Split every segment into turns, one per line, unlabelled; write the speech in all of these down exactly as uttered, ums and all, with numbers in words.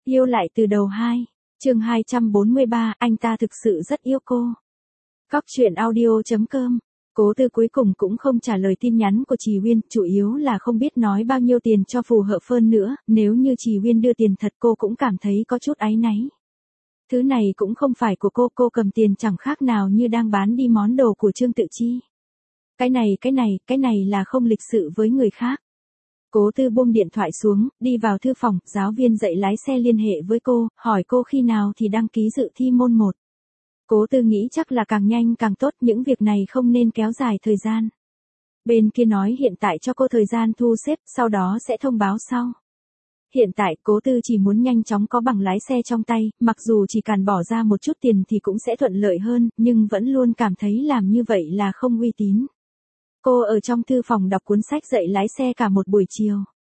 Yêu lại từ đầu hai, chương hai trăm bốn mươi ba, anh ta thực sự rất yêu cô. Cóc truyện audio chấm com. Cố Tư cuối cùng cũng không trả lời tin nhắn của Trì Uyên, chủ yếu là không biết nói bao nhiêu tiền cho phù hợp hơn nữa, nếu như Trì Uyên đưa tiền thật cô cũng cảm thấy có chút áy náy. Thứ này cũng không phải của cô, cô cầm tiền chẳng khác nào như đang bán đi món đồ của Trương Tự Chi. Cái này, cái này, cái này là không lịch sự với người khác. Cố Tư buông điện thoại xuống, đi vào thư phòng, giáo viên dạy lái xe liên hệ với cô, hỏi cô khi nào thì đăng ký dự thi môn một. Cố Tư nghĩ chắc là càng nhanh càng tốt, những việc này không nên kéo dài thời gian. Bên kia nói hiện tại cho cô thời gian thu xếp, sau đó sẽ thông báo sau. Hiện tại, Cố Tư chỉ muốn nhanh chóng có bằng lái xe trong tay, mặc dù chỉ cần bỏ ra một chút tiền thì cũng sẽ thuận lợi hơn, nhưng vẫn luôn cảm thấy làm như vậy là không uy tín. Cô ở trong thư phòng đọc cuốn sách dạy lái xe cả một buổi chiều.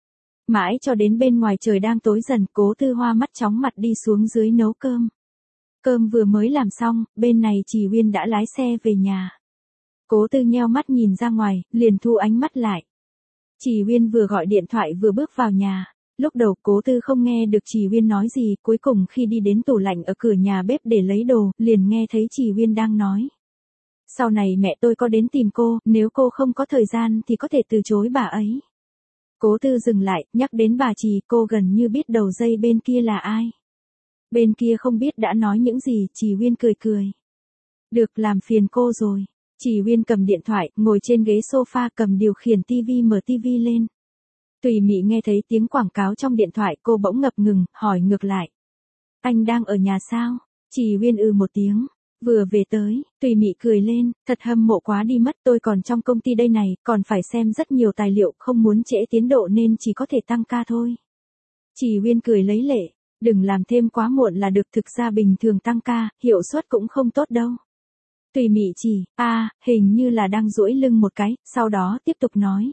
Mãi cho đến bên ngoài trời đang tối dần, Cố Tư hoa mắt chóng mặt đi xuống dưới nấu cơm. Cơm vừa mới làm xong, bên này Trì Uyên đã lái xe về nhà. Cố Tư nheo mắt nhìn ra ngoài, liền thu ánh mắt lại. Trì Uyên vừa gọi điện thoại vừa bước vào nhà. Lúc đầu Cố Tư không nghe được Trì Uyên nói gì, cuối cùng khi đi đến tủ lạnh ở cửa nhà bếp để lấy đồ, liền nghe thấy Trì Uyên đang nói. Sau này mẹ tôi có đến tìm cô, nếu cô không có thời gian thì có thể từ chối bà ấy. Cố Tư dừng lại, nhắc đến bà Trì, cô gần như biết đầu dây bên kia là ai. Bên kia không biết đã nói những gì, Trì Uyên cười cười. Được, làm phiền cô rồi. Trì Uyên cầm điện thoại, ngồi trên ghế sofa cầm điều khiển tivi mở tivi lên. Tùy Mị nghe thấy tiếng quảng cáo trong điện thoại, cô bỗng ngập ngừng, hỏi ngược lại. Anh đang ở nhà sao? Trì Uyên ừ một tiếng. Vừa về tới, Tùy Mị cười lên, thật hâm mộ quá đi mất, tôi còn trong công ty đây này, còn phải xem rất nhiều tài liệu, không muốn trễ tiến độ nên chỉ có thể tăng ca thôi. Trì Uyên cười lấy lệ, đừng làm thêm quá muộn là được, thực ra bình thường tăng ca, hiệu suất cũng không tốt đâu. Tùy Mị chỉ, a, à, hình như là đang duỗi lưng một cái, sau đó tiếp tục nói.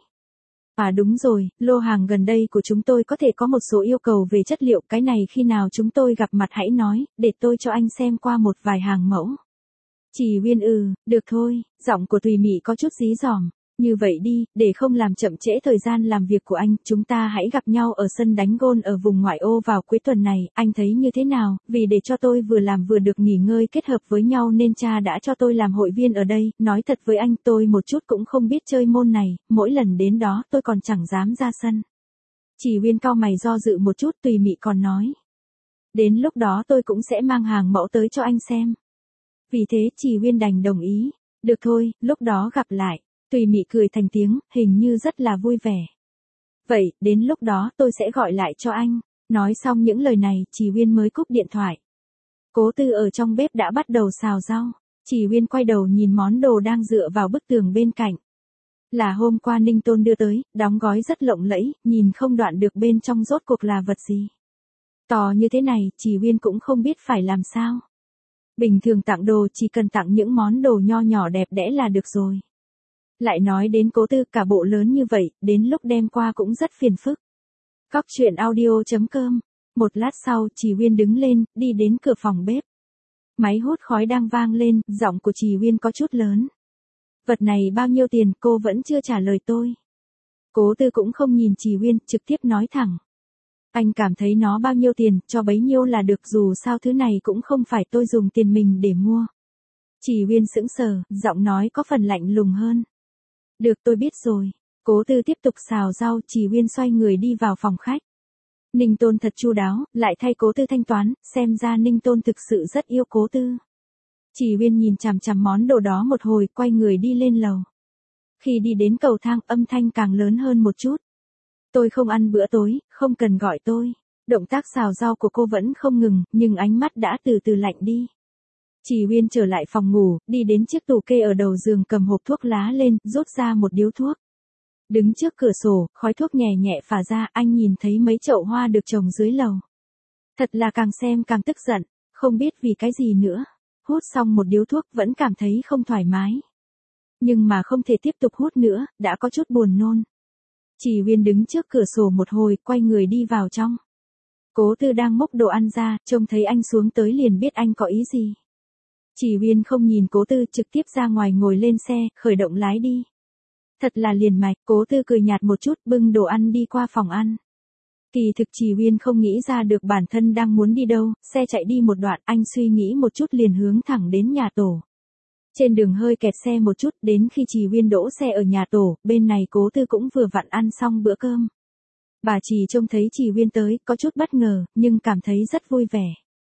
À đúng rồi, lô hàng gần đây của chúng tôi có thể có một số yêu cầu về chất liệu, cái này khi nào chúng tôi gặp mặt hãy nói, để tôi cho anh xem qua một vài hàng mẫu. Trì Uyên ừ, được thôi, giọng của Tùy Mị có chút dí dỏm. Như vậy đi, để không làm chậm trễ thời gian làm việc của anh, chúng ta hãy gặp nhau ở sân đánh gôn ở vùng ngoại ô vào cuối tuần này, anh thấy như thế nào? Vì để cho tôi vừa làm vừa được nghỉ ngơi kết hợp với nhau nên cha đã cho tôi làm hội viên ở đây, nói thật với anh tôi một chút cũng không biết chơi môn này, mỗi lần đến đó tôi còn chẳng dám ra sân. Trì Uyên cau mày do dự một chút, Tùy Mị còn nói. Đến lúc đó tôi cũng sẽ mang hàng mẫu tới cho anh xem. Vì thế Trì Uyên đành đồng ý. Được thôi, lúc đó gặp lại. Tùy Mị cười thành tiếng, hình như rất là vui vẻ. Vậy, đến lúc đó tôi sẽ gọi lại cho anh. Nói xong những lời này, Trì Uyên mới cúp điện thoại. Cố Tư ở trong bếp đã bắt đầu xào rau. Trì Uyên quay đầu nhìn món đồ đang dựa vào bức tường bên cạnh. Là hôm qua Ninh Tôn đưa tới, đóng gói rất lộng lẫy, nhìn không đoạn được bên trong rốt cuộc là vật gì. To như thế này, Trì Uyên cũng không biết phải làm sao. Bình thường tặng đồ chỉ cần tặng những món đồ nho nhỏ đẹp đẽ là được rồi. Lại nói đến Cố Tư cả bộ lớn như vậy, đến lúc đem qua cũng rất phiền phức. Cóc truyện audio chấm com. Một lát sau, Trì Uyên đứng lên, đi đến cửa phòng bếp. Máy hút khói đang vang lên, giọng của Trì Uyên có chút lớn. Vật này bao nhiêu tiền, cô vẫn chưa trả lời tôi. Cố Tư cũng không nhìn Trì Uyên, trực tiếp nói thẳng. Anh cảm thấy nó bao nhiêu tiền, cho bấy nhiêu là được, dù sao thứ này cũng không phải tôi dùng tiền mình để mua. Trì Uyên sững sờ, giọng nói có phần lạnh lùng hơn. Được, tôi biết rồi. Cố Tư tiếp tục xào rau, Trì Uyên xoay người đi vào phòng khách. Ninh Tôn thật chu đáo, lại thay Cố Tư thanh toán, xem ra Ninh Tôn thực sự rất yêu Cố Tư. Trì Uyên nhìn chằm chằm món đồ đó một hồi, quay người đi lên lầu. Khi đi đến cầu thang, âm thanh càng lớn hơn một chút. Tôi không ăn bữa tối, không cần gọi tôi. Động tác xào rau của cô vẫn không ngừng, nhưng ánh mắt đã từ từ lạnh đi. Trì Uyên trở lại phòng ngủ, đi đến chiếc tủ kê ở đầu giường cầm hộp thuốc lá lên, rút ra một điếu thuốc. Đứng trước cửa sổ, khói thuốc nhẹ nhẹ phả ra, anh nhìn thấy mấy chậu hoa được trồng dưới lầu. Thật là càng xem càng tức giận, không biết vì cái gì nữa. Hút xong một điếu thuốc vẫn cảm thấy không thoải mái. Nhưng mà không thể tiếp tục hút nữa, đã có chút buồn nôn. Trì Uyên đứng trước cửa sổ một hồi, quay người đi vào trong. Cố Tư đang múc đồ ăn ra, trông thấy anh xuống tới liền biết anh có ý gì. Trì Uyên không nhìn Cố Tư, trực tiếp ra ngoài ngồi lên xe, khởi động lái đi. Thật là liền mạch, Cố Tư cười nhạt một chút, bưng đồ ăn đi qua phòng ăn. Kỳ thực Trì Uyên không nghĩ ra được bản thân đang muốn đi đâu, xe chạy đi một đoạn, anh suy nghĩ một chút liền hướng thẳng đến nhà tổ. Trên đường hơi kẹt xe một chút, đến khi Trì Uyên đỗ xe ở nhà tổ, bên này Cố Tư cũng vừa vặn ăn xong bữa cơm. Bà Trì trông thấy Trì Uyên tới, có chút bất ngờ, nhưng cảm thấy rất vui vẻ.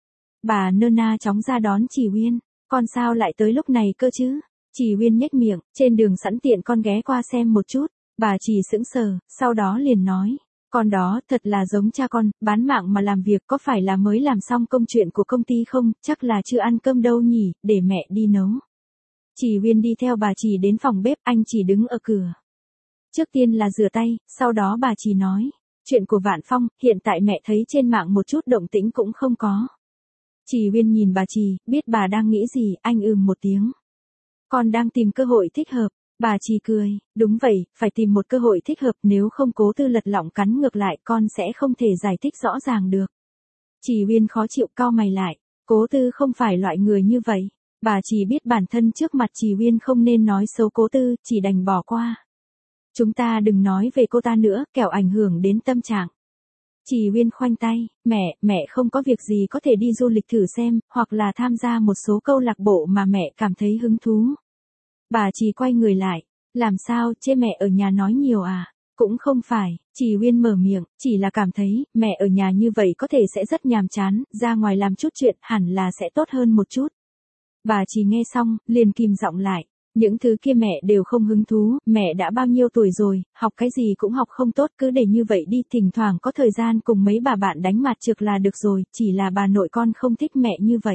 Bà nơ na chóng ra đón Trì Uyên, con sao lại tới lúc này cơ chứ? Trì Uyên nhếch miệng, trên đường sẵn tiện con ghé qua xem một chút. Bà Trì sững sờ, sau đó liền nói, con đó thật là giống cha con, bán mạng mà làm việc, có phải là mới làm xong công chuyện của công ty không, chắc là chưa ăn cơm đâu nhỉ, để mẹ đi nấu. Trì Uyên đi theo bà Trì đến phòng bếp, anh chỉ đứng ở cửa. Trước tiên là rửa tay, sau đó bà Trì nói, chuyện của Vạn Phong, hiện tại mẹ thấy trên mạng một chút động tĩnh cũng không có. Trì Uyên nhìn bà Trì, biết bà đang nghĩ gì, anh ừm một tiếng. Con đang tìm cơ hội thích hợp. Bà Trì cười, đúng vậy, phải tìm một cơ hội thích hợp, nếu không Cố Tư lật lọng cắn ngược lại con sẽ không thể giải thích rõ ràng được. Trì Uyên khó chịu cau mày lại, Cố Tư không phải loại người như vậy. Bà Trì biết bản thân trước mặt Trì Uyên không nên nói xấu Cố Tư, chỉ đành bỏ qua. Chúng ta đừng nói về cô ta nữa, kẻo ảnh hưởng đến tâm trạng. Trì Uyên khoanh tay, mẹ, mẹ không có việc gì có thể đi du lịch thử xem, hoặc là tham gia một số câu lạc bộ mà mẹ cảm thấy hứng thú. Bà Trì quay người lại, làm sao, chê mẹ ở nhà nói nhiều à? Cũng không phải, Trì Uyên mở miệng, chỉ là cảm thấy, mẹ ở nhà như vậy có thể sẽ rất nhàm chán, ra ngoài làm chút chuyện, hẳn là sẽ tốt hơn một chút. Bà Trì nghe xong, liền kìm giọng lại, những thứ kia mẹ đều không hứng thú, mẹ đã bao nhiêu tuổi rồi, học cái gì cũng học không tốt, cứ để như vậy đi, thỉnh thoảng có thời gian cùng mấy bà bạn đánh mặt trược là được rồi, chỉ là bà nội con không thích mẹ như vậy.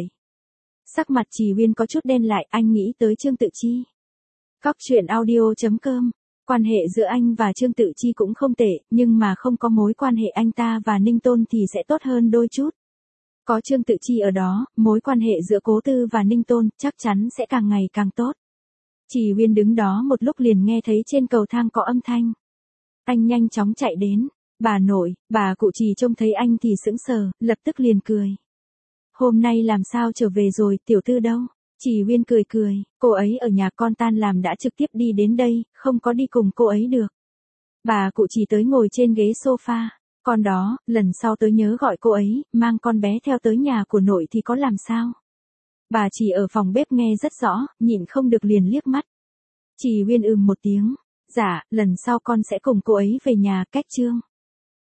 Sắc mặt Trì Uyên có chút đen lại, anh nghĩ tới Trương Tự Chi. Cóc truyện audio chấm com, quan hệ giữa anh và Trương Tự Chi cũng không tệ, nhưng mà không có mối quan hệ anh ta và Ninh Tôn thì sẽ tốt hơn đôi chút. Có Trương Tự Chi ở đó, mối quan hệ giữa Cố Tư và Ninh Tôn chắc chắn sẽ càng ngày càng tốt. Trì Uyên đứng đó một lúc liền nghe thấy trên cầu thang có âm thanh. Anh nhanh chóng chạy đến, bà nội, bà cụ Trì trông thấy anh thì sững sờ, lập tức liền cười. Hôm nay làm sao trở về rồi, tiểu thư đâu? Trì Uyên cười cười, cô ấy ở nhà, con tan làm đã trực tiếp đi đến đây, không có đi cùng cô ấy được. Bà cụ Trì tới ngồi trên ghế sofa, con đó, lần sau tới nhớ gọi cô ấy, mang con bé theo tới nhà của nội thì có làm sao? Bà Trì ở phòng bếp nghe rất rõ, nhịn không được liền liếc mắt. Trì Uyên ừm một tiếng, dạ, lần sau con sẽ cùng cô ấy về nhà, cách Trương.